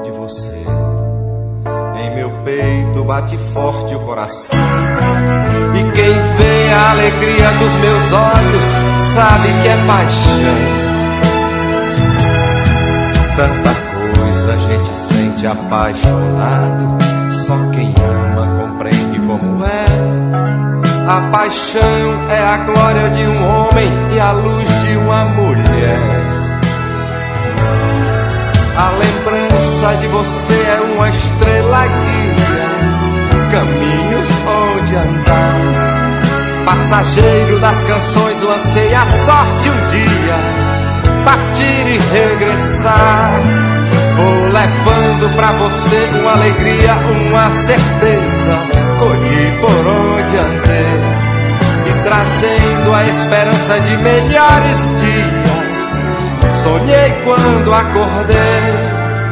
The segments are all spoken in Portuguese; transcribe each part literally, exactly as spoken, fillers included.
de você. Em meu peito bate forte o coração, e quem vê a alegria dos meus olhos sabe que é paixão. Tanta coisa a gente sente apaixonado, só quem ama compreende como é. A paixão é a glória de um homem e a luz de uma mulher. A lembrança de você é uma estrela guia, caminhos onde andar. Passageiro das canções, lancei a sorte um dia, partir e regressar. Vou levando pra você uma alegria, uma certeza, colhi por onde andei, e trazendo a esperança de melhores dias, sonhei quando acordei.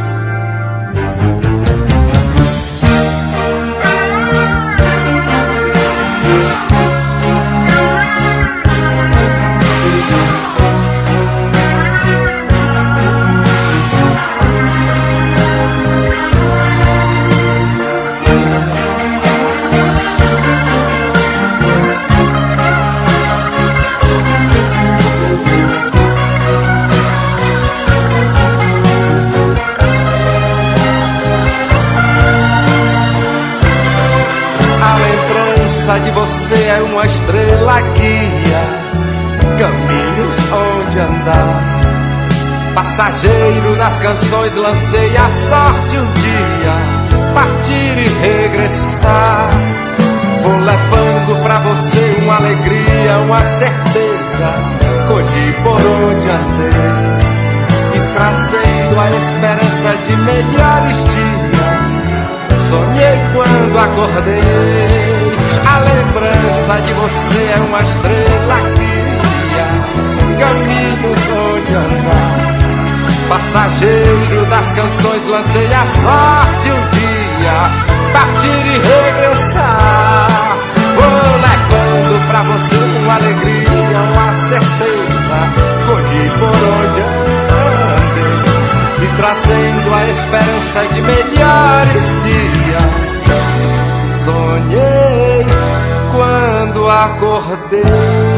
De você é uma estrela guia, caminhos onde andar. Passageiro das canções, lancei a sorte um dia, partir e regressar. Vou levando pra você uma alegria, uma certeza, colhi por onde andei, e trazendo a esperança de melhores dias, sonhei quando acordei. A lembrança de você é uma estrela guia, caminhos onde andar. Passageiro das canções, lancei a sorte um dia, partir e regressar. Vou levando pra você uma alegria, uma certeza, colhi por onde andei, e trazendo a esperança de melhores dias, sonhei quando acordei.